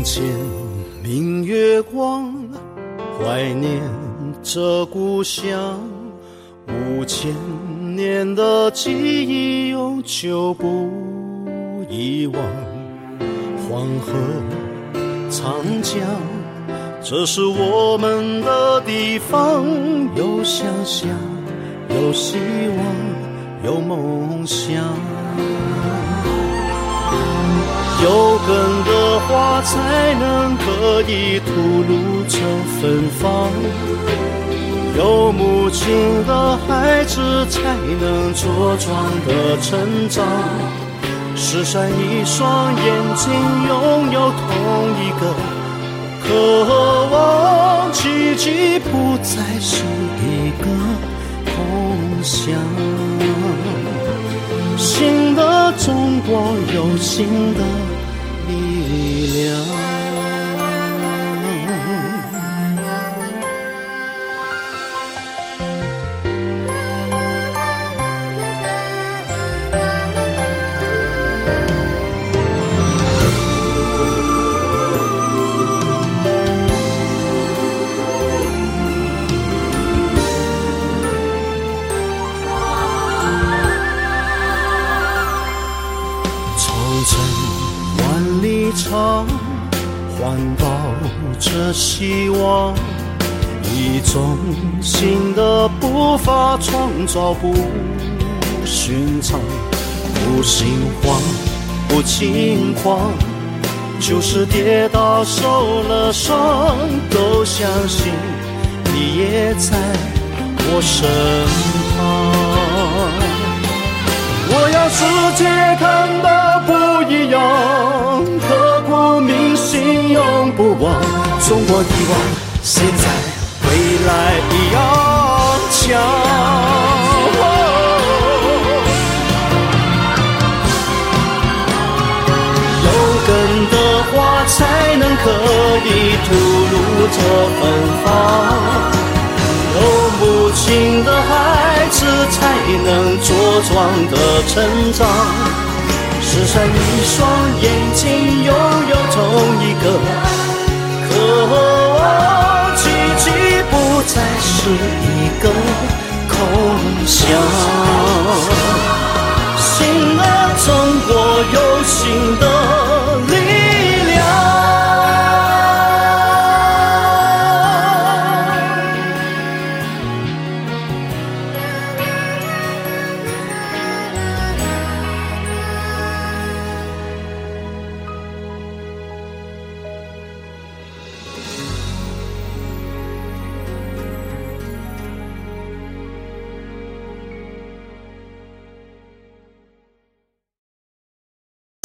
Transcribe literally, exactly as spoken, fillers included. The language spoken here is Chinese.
前明月光，怀念着故乡，五千年的记忆永久不遗忘。黄河长江，这是我们的地方，有想象，有希望，有梦想。有根的花才能可以吐露着芬芳，有母亲的孩子才能茁壮的成长。失散一双眼睛，拥有同一个渴望，奇迹不再是一个空想。新的中国有新的力量。万里长，环抱着希望，一种新的步伐，创造不寻常。不心慌，不轻狂，就是跌倒受了伤，都相信你也在我身旁。我要世界看到不一样，刻骨铭心永不忘。中国的望，现在未来一样强。有根的花才能可以吐露着芬芳，有母亲的孩子才能茁壮的成长。失散一双眼睛，拥有同一个渴望，奇迹不再是一个空想。新的中国有新